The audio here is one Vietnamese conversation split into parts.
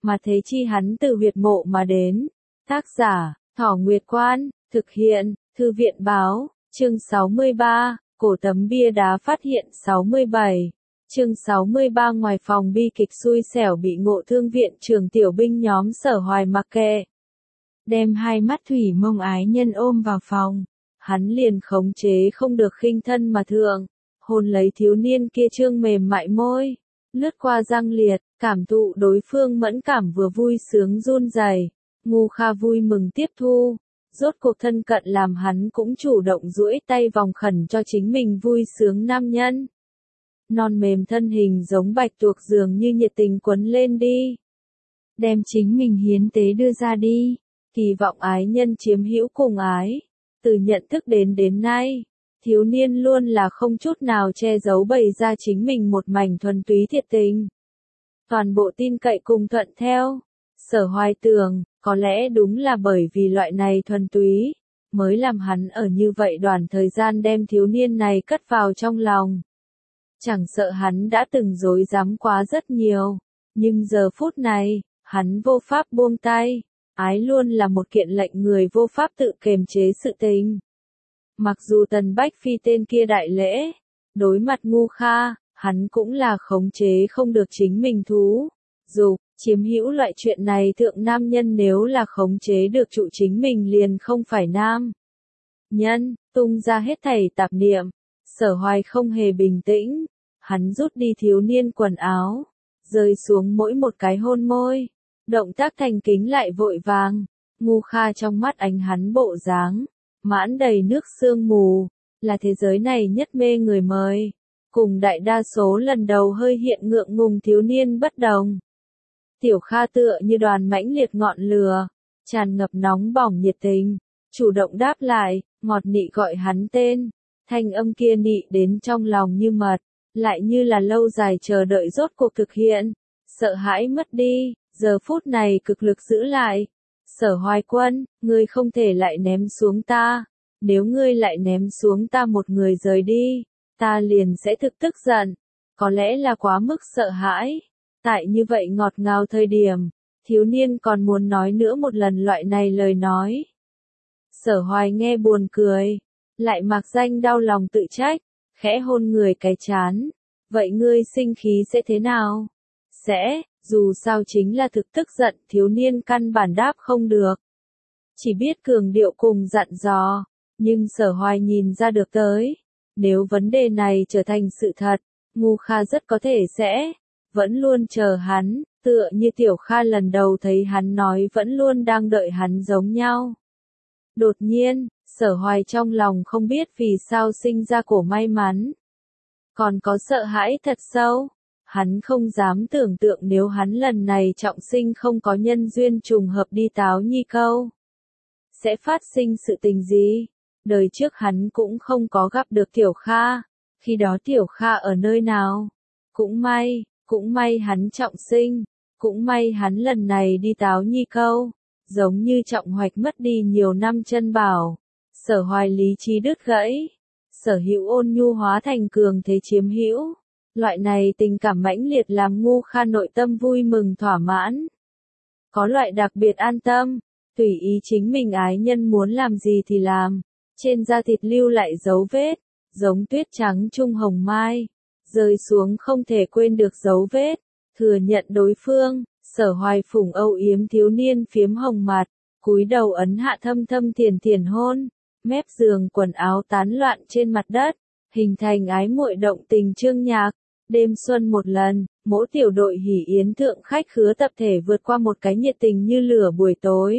mà thế chi hắn từ huyệt mộ mà đến. Tác giả, Thỏ Nguyệt Quan, thực hiện, Thư viện báo, chương 63, cổ tấm bia đá phát hiện 67. Chương 63 ngoài phòng bi kịch xui xẻo bị ngộ thương viện trường tiểu binh nhóm Sở Hoài mặc kệ. Đem hai mắt thủy mông ái nhân ôm vào phòng, hắn liền khống chế không được khinh thân mà thượng, hôn lấy thiếu niên kia trương mềm mại môi, lướt qua răng liệt, cảm thụ đối phương mẫn cảm vừa vui sướng run rẩy. Ngu Kha vui mừng tiếp thu, rốt cuộc thân cận làm hắn cũng chủ động duỗi tay vòng khẩn cho chính mình vui sướng nam nhân. Non mềm thân hình giống bạch tuộc dường như nhiệt tình quấn lên đi. Đem chính mình hiến tế đưa ra đi, kỳ vọng ái nhân chiếm hữu cùng ái. Từ nhận thức đến nay, thiếu niên luôn là không chút nào che giấu bày ra chính mình một mảnh thuần túy thiệt tình. Toàn bộ tin cậy cùng thuận theo. Sở Hoài tưởng, có lẽ đúng là bởi vì loại này thuần túy, mới làm hắn ở như vậy đoạn thời gian đem thiếu niên này cất vào trong lòng. Chẳng sợ hắn đã từng dối dám quá rất nhiều, nhưng giờ phút này, hắn vô pháp buông tay. Ái luôn là một kiện lệnh người vô pháp tự kiềm chế sự tình. Mặc dù Tần Bách Phi tên kia đại lễ, đối mặt Ngu Kha, hắn cũng là khống chế không được chính mình thú. Dù, chiếm hữu loại chuyện này thượng nam nhân nếu là khống chế được trụ chính mình liền không phải nam nhân, tung ra hết thảy tạp niệm. Sở Hoài không hề bình tĩnh, hắn rút đi thiếu niên quần áo, rơi xuống mỗi một cái hôn môi. Động tác thành kính lại vội vàng, Ngu Kha trong mắt ánh hắn bộ dáng, mãn đầy nước sương mù, là thế giới này nhất mê người mời. Cùng đại đa số lần đầu hơi hiện ngượng ngùng thiếu niên bất đồng. Tiểu Kha tựa như đoàn mãnh liệt ngọn lửa, tràn ngập nóng bỏng nhiệt tình, chủ động đáp lại, ngọt nị gọi hắn tên, thanh âm kia nị đến trong lòng như mật, lại như là lâu dài chờ đợi rốt cuộc thực hiện, sợ hãi mất đi. Giờ phút này cực lực giữ lại. Sở Hoài Quân, ngươi không thể lại ném xuống ta. Nếu ngươi lại ném xuống ta một người rời đi, ta liền sẽ thực tức giận. Có lẽ là quá mức sợ hãi. Tại như vậy ngọt ngào thời điểm, thiếu niên còn muốn nói nữa một lần loại này lời nói. Sở Hoài nghe buồn cười, lại mặc danh đau lòng tự trách, khẽ hôn người cái chán. Vậy ngươi sinh khí sẽ thế nào? Sẽ. Dù sao chính là thực tức giận, thiếu niên căn bản đáp không được. Chỉ biết cường điệu cùng dặn dò, nhưng Sở Hoài nhìn ra được tới. Nếu vấn đề này trở thành sự thật, Ngu Kha rất có thể sẽ vẫn luôn chờ hắn, tựa như Tiểu Kha lần đầu thấy hắn nói vẫn luôn đang đợi hắn giống nhau. Đột nhiên, Sở Hoài trong lòng không biết vì sao sinh ra cổ may mắn. Còn có sợ hãi thật sâu. Hắn không dám tưởng tượng nếu hắn lần này trọng sinh không có nhân duyên trùng hợp đi Táo Nhi Câu. Sẽ phát sinh sự tình gì? Đời trước hắn cũng không có gặp được Tiểu Kha. Khi đó Tiểu Kha ở nơi nào? Cũng may hắn trọng sinh. Cũng may hắn lần này đi Táo Nhi Câu. Giống như Trọng Hoạch mất đi nhiều năm chân bảo. Sở Hoài lý trí đứt gãy. Sở hữu ôn nhu hóa thành cường thế chiếm hữu. Loại này tình cảm mãnh liệt làm Ngu Kha nội tâm vui mừng thỏa mãn. Có loại đặc biệt an tâm, tùy ý chính mình ái nhân muốn làm gì thì làm. Trên da thịt lưu lại dấu vết, giống tuyết trắng trung hồng mai. Rơi xuống không thể quên được dấu vết. Thừa nhận đối phương, Sở Hoài phủng âu yếm thiếu niên phiếm hồng mặt. Cúi đầu ấn hạ thâm thâm thiền hôn. Mép giường quần áo tán loạn trên mặt đất. Hình thành ái muội động tình chương nhạc. Đêm xuân một lần, mỗi tiểu đội hỉ yến thượng khách khứa tập thể vượt qua một cái nhiệt tình như lửa buổi tối.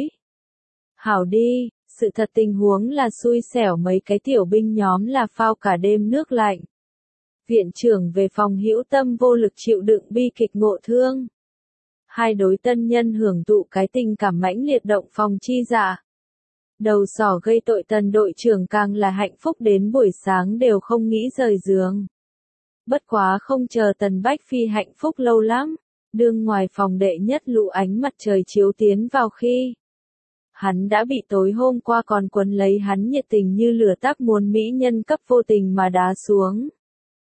Hảo đi, sự thật tình huống là xui xẻo mấy cái tiểu binh nhóm là phao cả đêm nước lạnh. Viện trưởng về phòng hữu tâm vô lực chịu đựng bi kịch ngộ thương. Hai đối tân nhân hưởng thụ cái tình cảm mãnh liệt động phòng chi dạ. Đầu sỏ gây tội Tần đội trưởng càng là hạnh phúc đến buổi sáng đều không nghĩ rời giường. Bất quá không chờ Tần Bách Phi hạnh phúc lâu lắm, đương ngoài phòng đệ nhất lũ ánh mặt trời chiếu tiến vào khi. Hắn đã bị tối hôm qua còn quấn lấy hắn nhiệt tình như lửa táp muôn mỹ nhân cấp vô tình mà đá xuống.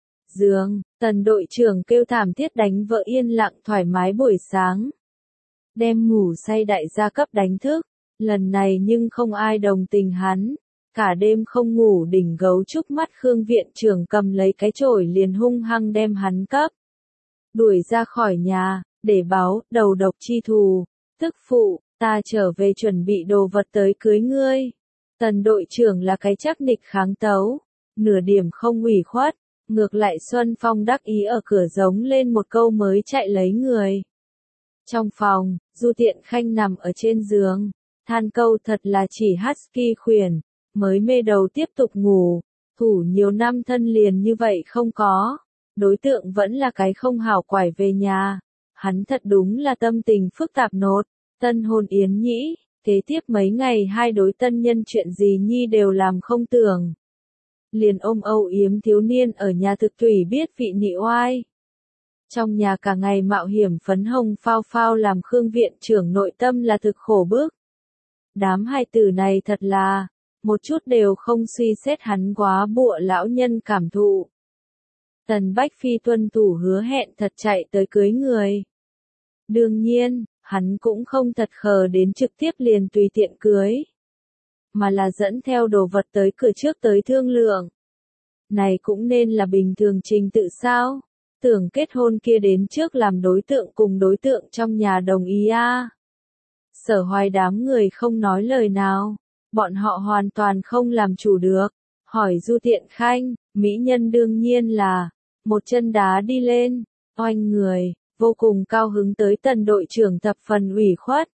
Giường, Tần đội trưởng kêu thảm thiết đánh vợ yên lặng thoải mái buổi sáng. đem ngủ say đại gia cấp đánh thức. Lần này nhưng không ai đồng tình hắn. Cả đêm không ngủ đỉnh gấu trúc mắt Khương viện trưởng cầm lấy cái chổi liền hung hăng đem hắn cấp đuổi ra khỏi nhà, để báo đầu độc chi thù. Tức phụ, ta trở về chuẩn bị đồ vật tới cưới ngươi. Tần đội trưởng là cái chắc nịch kháng tấu, nửa điểm không ủy khuất, ngược lại Xuân Phong đắc ý ở cửa giống lên một câu mới chạy lấy người. Trong phòng, Du Tiện Khanh nằm ở trên giường, than câu thật là chỉ husky khuyển, mới mê đầu tiếp tục ngủ, thủ nhiều năm thân liền như vậy không có, đối tượng vẫn là cái không hảo quải về nhà, hắn thật đúng là tâm tình phức tạp nốt, tân hôn yến nhĩ, kế tiếp mấy ngày hai đối tân nhân chuyện gì nhi đều làm không tưởng. Liền ôm âu yếm thiếu niên ở nhà thực thủy biết vị nhị oai. Trong nhà cả ngày mạo hiểm phấn hồng phao phao làm Khương viện trưởng nội tâm là thực khổ bức. Đám hai tử này thật là, một chút đều không suy xét hắn quá bụa lão nhân cảm thụ. Tần Bách Phi tuân thủ hứa hẹn thật chạy tới cưới người. Đương nhiên, hắn cũng không thật khờ đến trực tiếp liền tùy tiện cưới, mà là dẫn theo đồ vật tới cửa trước tới thương lượng. Này cũng nên là bình thường trình tự sao? Tưởng kết hôn kia đến trước làm đối tượng cùng đối tượng trong nhà đồng ý a. Sở Hoài đám người không nói lời nào, bọn họ hoàn toàn không làm chủ được. Hỏi Du Tiện Khanh, mỹ nhân đương nhiên là một chân đá đi lên, oanh người, vô cùng cao hứng tới tần đội trưởng thập phần ủy khuất.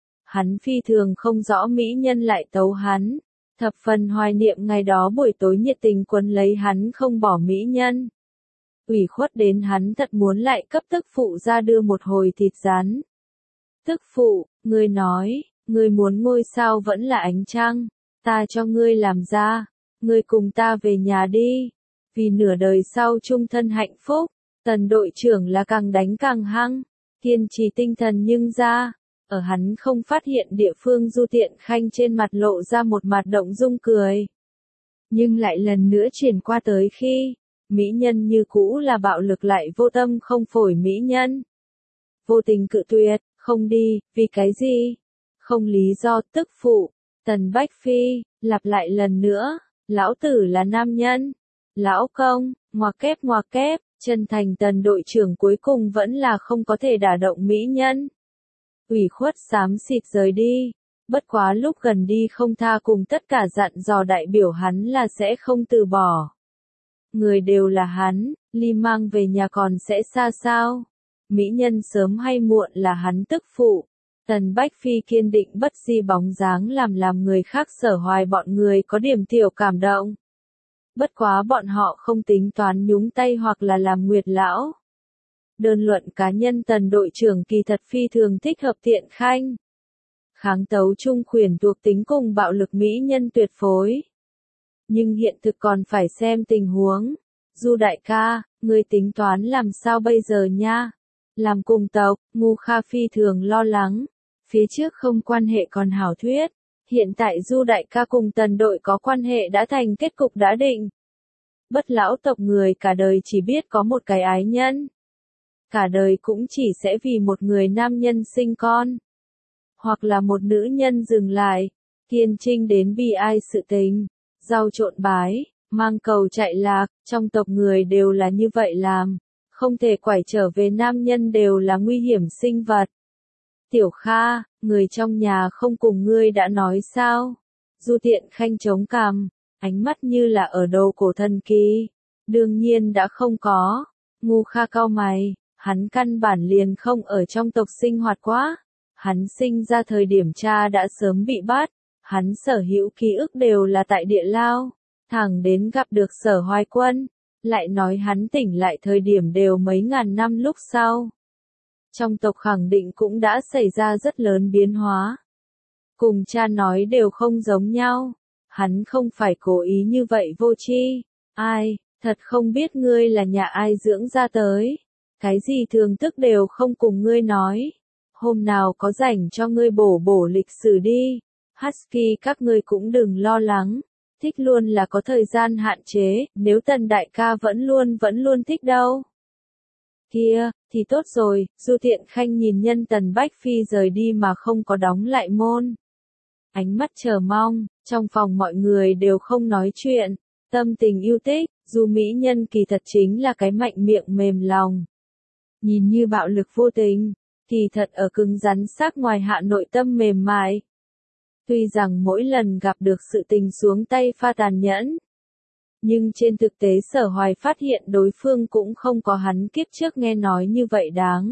Hắn phi thường không rõ mỹ nhân lại tấu hắn, thập phần hoài niệm ngày đó buổi tối nhiệt tình quấn lấy hắn không bỏ mỹ nhân. Ủy khuất đến hắn thật muốn lại cấp tức phụ ra đưa một hồi thịt rán. Tức phụ, ngươi nói, ngươi muốn ngôi sao vẫn là ánh trăng, ta cho ngươi làm ra, ngươi cùng ta về nhà đi, vì nửa đời sau chung thân hạnh phúc. Tần đội trưởng là càng đánh càng hăng, kiên trì tinh thần nhưng ra, ở hắn không phát hiện địa phương Du Tiện Khanh trên mặt lộ ra một mặt động dung cười. Nhưng lại lần nữa chuyển qua tới khi, mỹ nhân như cũ là bạo lực lại vô tâm không phổi mỹ nhân. Vô tình cự tuyệt, không đi, vì cái gì? Không lý do. Tức phụ, Tần Bách Phi, lặp lại lần nữa, lão tử là nam nhân. Lão công, ngoặc kép, chân thành tần đội trưởng cuối cùng vẫn là không có thể đả động mỹ nhân. Ủy khuất xám xịt rời đi, bất quá lúc gần đi không tha cùng tất cả dặn dò đại biểu hắn là sẽ không từ bỏ. Người đều là hắn, ly mang về nhà còn sẽ xa sao? Mỹ nhân sớm hay muộn là hắn tức phụ. Tần Bách Phi kiên định bất di bóng dáng làm người khác Sở Hoài bọn người có điểm tiểu cảm động. Bất quá bọn họ không tính toán nhúng tay hoặc là làm nguyệt lão. Đơn luận cá nhân tần đội trưởng kỳ thật phi thường thích hợp Tiện Khanh. Kháng tấu trung khuyển thuộc tính cùng bạo lực mỹ nhân tuyệt phối. Nhưng hiện thực còn phải xem tình huống. Du đại ca, ngươi tính toán làm sao bây giờ nha? Làm cùng tộc, Ngu Kha phi thường lo lắng. Phía trước không quan hệ còn hảo thuyết. Hiện tại Du đại ca cùng tần đội có quan hệ đã thành kết cục đã định. Bất lão tộc người cả đời chỉ biết có một cái ái nhân. Cả đời cũng chỉ sẽ vì một người nam nhân sinh con. Hoặc là một nữ nhân dừng lại. Kiên trinh đến bi ai sự tình. Rau trộn bái, mang cầu chạy lạc, trong tộc người đều là như vậy làm. Không thể quải trở về nam nhân đều là nguy hiểm sinh vật. Tiểu Kha, người trong nhà không cùng ngươi đã nói sao? Du Tiện Khanh chống cằm, ánh mắt như là ở đầu cổ thần kỳ. Đương nhiên đã không có. Ngu Kha cau mày, hắn căn bản liền không ở trong tộc sinh hoạt quá. Hắn sinh ra thời điểm cha đã sớm bị bắt. Hắn sở hữu ký ức đều là tại địa lao. Thẳng đến gặp được Sở Hoài Quân. Lại nói hắn tỉnh lại thời điểm đều mấy ngàn năm lúc sau. Trong tộc khẳng định cũng đã xảy ra rất lớn biến hóa. Cùng cha nói đều không giống nhau. Hắn không phải cố ý như vậy vô tri. Ai, thật không biết ngươi là nhà ai dưỡng ra tới. Cái gì thường thức đều không cùng ngươi nói. Hôm nào có rảnh cho ngươi bổ lịch sử đi. Husky các ngươi cũng đừng lo lắng. Thích luôn là có thời gian hạn chế, nếu tần đại ca vẫn luôn thích đâu. Kia, thì tốt rồi, Du Thiện Khanh nhìn nhân Tần Bách Phi rời đi mà không có đóng lại môn. Ánh mắt chờ mong, trong phòng mọi người đều không nói chuyện, tâm tình yêu thích, Du mỹ nhân kỳ thật chính là cái mạnh miệng mềm lòng. Nhìn như bạo lực vô tình, kỳ thật ở cứng rắn xác ngoài hạ nội tâm mềm mại. Tuy rằng mỗi lần gặp được sự tình xuống tay pha tàn nhẫn, nhưng trên thực tế Sở Hoài phát hiện đối phương cũng không có hắn kiếp trước nghe nói như vậy đáng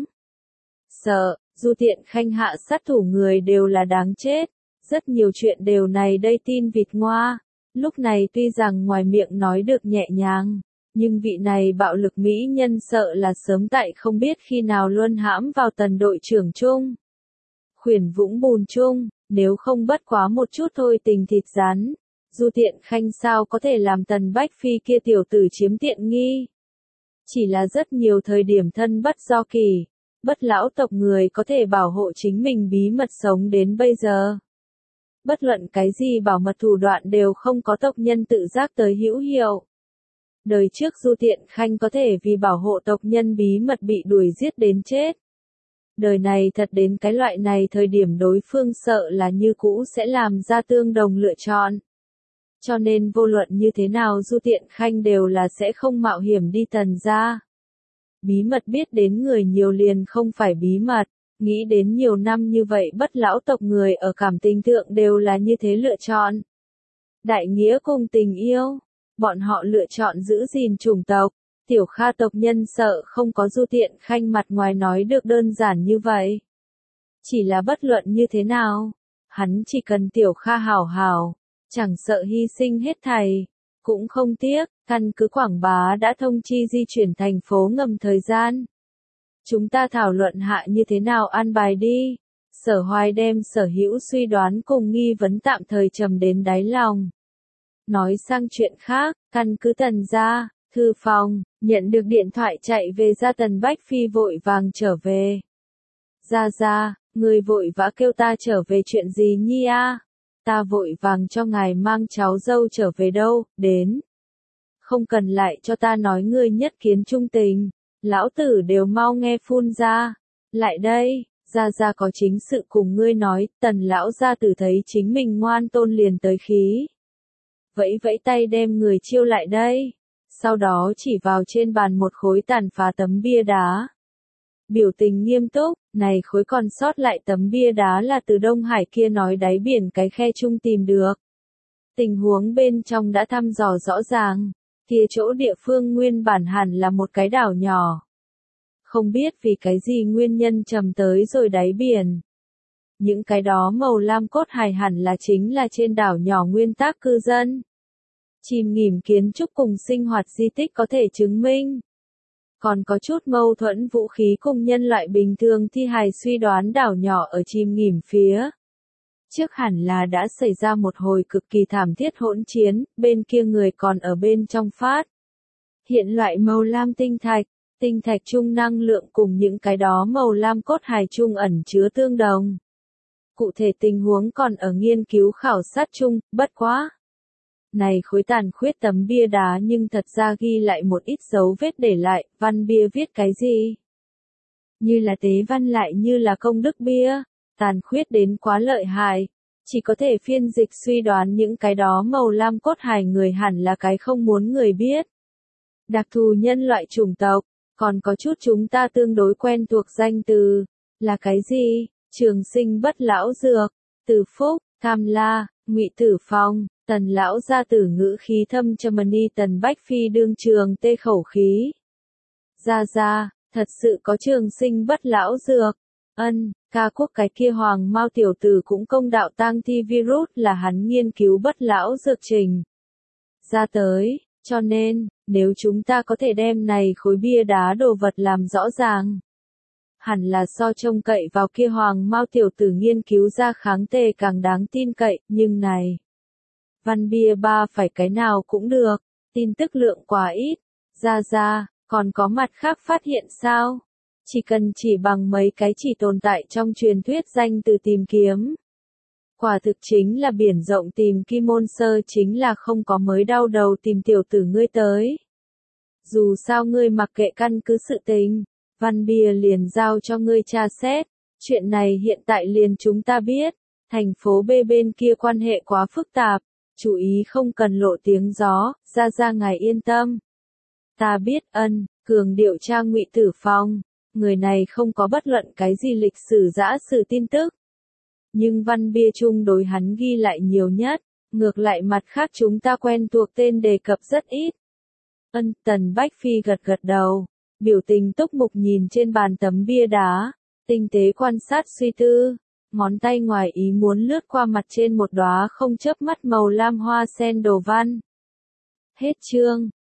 sợ. Du Thiện Khanh hạ sát thủ người đều là đáng chết, rất nhiều chuyện đều này đây tin vịt ngoa. Lúc này tuy rằng ngoài miệng nói được nhẹ nhàng, nhưng vị này bạo lực mỹ nhân sợ là sớm tại không biết khi nào luôn hãm vào Tần đội trưởng chung. Khuyển vũng bùn chung, nếu không bất quá một chút thôi tình thịt rắn. Du Thiện Khanh sao có thể làm Tần Bách Phi kia tiểu tử chiếm tiện nghi. Chỉ là rất nhiều thời điểm thân bất do kỳ, bất lão tộc người có thể bảo hộ chính mình bí mật sống đến bây giờ. Bất luận cái gì bảo mật thủ đoạn đều không có tộc nhân tự giác tới hữu hiệu. Đời trước Du Thiện Khanh có thể vì bảo hộ tộc nhân bí mật bị đuổi giết đến chết. Đời này thật đến cái loại này thời điểm đối phương sợ là như cũ sẽ làm ra tương đồng lựa chọn. Cho nên vô luận như thế nào Du Thiện Khanh đều là sẽ không mạo hiểm đi Tần gia. Bí mật biết đến người nhiều liền không phải bí mật, nghĩ đến nhiều năm như vậy bất lão tộc người ở cảm tình thượng đều là như thế lựa chọn. Đại nghĩa cùng tình yêu, bọn họ lựa chọn giữ gìn chủng tộc, Tiểu Kha tộc nhân sợ không có Du Thiện Khanh mặt ngoài nói được đơn giản như vậy. Chỉ là bất luận như thế nào, hắn chỉ cần Tiểu Kha hảo hảo, chẳng sợ hy sinh hết thảy, cũng không tiếc. Căn cứ Quảng Bá đã thông chi di chuyển thành phố ngầm thời gian. Chúng ta thảo luận hạ như thế nào an bài đi. Sở Hoài đem sở hữu suy đoán cùng nghi vấn tạm thời trầm đến đáy lòng. Nói sang chuyện khác, căn cứ Tần gia, thư phòng, nhận được điện thoại chạy về ra Tần Bách Phi vội vàng trở về. Ra, người vội vã kêu ta trở về chuyện gì nhi a? Ta vội vàng cho ngài mang cháu dâu trở về đâu, đến. Không cần lại cho ta nói ngươi nhất kiến trung tình, lão tử đều mau nghe phun ra. Lại đây, ra có chính sự cùng ngươi nói, Tần lão gia tử thấy chính mình ngoan tôn liền tới khí. Vẫy tay đem người chiêu lại đây. Sau đó chỉ vào trên bàn một khối tàn phá tấm bia đá. Biểu tình nghiêm túc, này khối còn sót lại tấm bia đá là từ Đông Hải kia nói đáy biển cái khe chung tìm được. Tình huống bên trong đã thăm dò rõ ràng, kia chỗ địa phương nguyên bản hẳn là một cái đảo nhỏ. Không biết vì cái gì nguyên nhân trầm tới rồi đáy biển. Những cái đó màu lam cốt hài hẳn là chính là trên đảo nhỏ nguyên tác cư dân. Chìm nghỉm kiến trúc cùng sinh hoạt di tích có thể chứng minh. Còn có chút mâu thuẫn vũ khí cùng nhân loại bình thường thi hài suy đoán đảo nhỏ ở chìm nghỉm phía. Trước hẳn là đã xảy ra một hồi cực kỳ thảm thiết hỗn chiến, bên kia người còn ở bên trong phát. Hiện loại màu lam tinh thạch chung năng lượng cùng những cái đó màu lam cốt hài chung ẩn chứa tương đồng. Cụ thể tình huống còn ở nghiên cứu khảo sát chung, bất quá. Này khối tàn khuyết tấm bia đá nhưng thật ra ghi lại một ít dấu vết để lại, văn bia viết cái gì? Như là tế văn lại như là công đức bia, tàn khuyết đến quá lợi hại, chỉ có thể phiên dịch suy đoán những cái đó màu lam cốt hài người hẳn là cái không muốn người biết. Đặc thù nhân loại chủng tộc, còn có chút chúng ta tương đối quen thuộc danh từ, là cái gì? Trường sinh bất lão dược, Từ Phúc, Tham La, Ngụy Tử Phong. Tần lão gia tử ngữ khí thâm trầm ni Tần Bách Phi đương trường tê khẩu khí. Ra, thật sự có trường sinh bất lão dược. Ca quốc cái kia hoàng mao tiểu tử cũng công đạo tang thi virus là hắn nghiên cứu bất lão dược trình. Ra tới, cho nên, nếu chúng ta có thể đem này khối bia đá đồ vật làm rõ ràng. Hẳn là so trông cậy vào kia hoàng mao tiểu tử nghiên cứu ra kháng tề càng đáng tin cậy, nhưng này. Văn bia ba phải cái nào cũng được, tin tức lượng quá ít. Ra, còn có mặt khác phát hiện sao? Chỉ cần chỉ bằng mấy cái chỉ tồn tại trong truyền thuyết danh từ tìm kiếm. Quả thực chính là biển rộng tìm kim môn sơ chính là không có mới đau đầu tìm tiểu tử ngươi tới. Dù sao ngươi mặc kệ căn cứ sự tình, Văn bia liền giao cho ngươi tra xét. Chuyện này hiện tại liền chúng ta biết. Thành phố B bên kia quan hệ quá phức tạp. Chú ý không cần lộ tiếng gió, ra ngài yên tâm. Ta biết ân, cường điều tra Ngụy Tử Phong. Người này không có bất luận cái gì lịch sử giã sử tin tức. Nhưng văn bia chung đối hắn ghi lại nhiều nhất. Ngược lại mặt khác chúng ta quen thuộc tên đề cập rất ít. Ân, Tần Bách Phi gật gật đầu. Biểu tình túc mục nhìn trên bàn tấm bia đá. Tinh tế quan sát suy tư. Ngón tay ngoài ý muốn lướt qua mặt trên một đóa không chớp mắt màu lam hoa sen đồ văn. Hết chương.